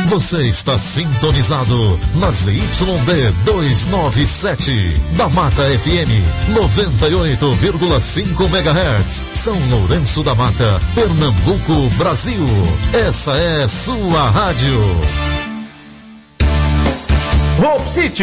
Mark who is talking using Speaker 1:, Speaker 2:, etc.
Speaker 1: Você está sintonizado nas YD 297 da Mata FM 98,5 MHz, São Lourenço da Mata, Pernambuco, Brasil. Essa é sua rádio.
Speaker 2: Hope City,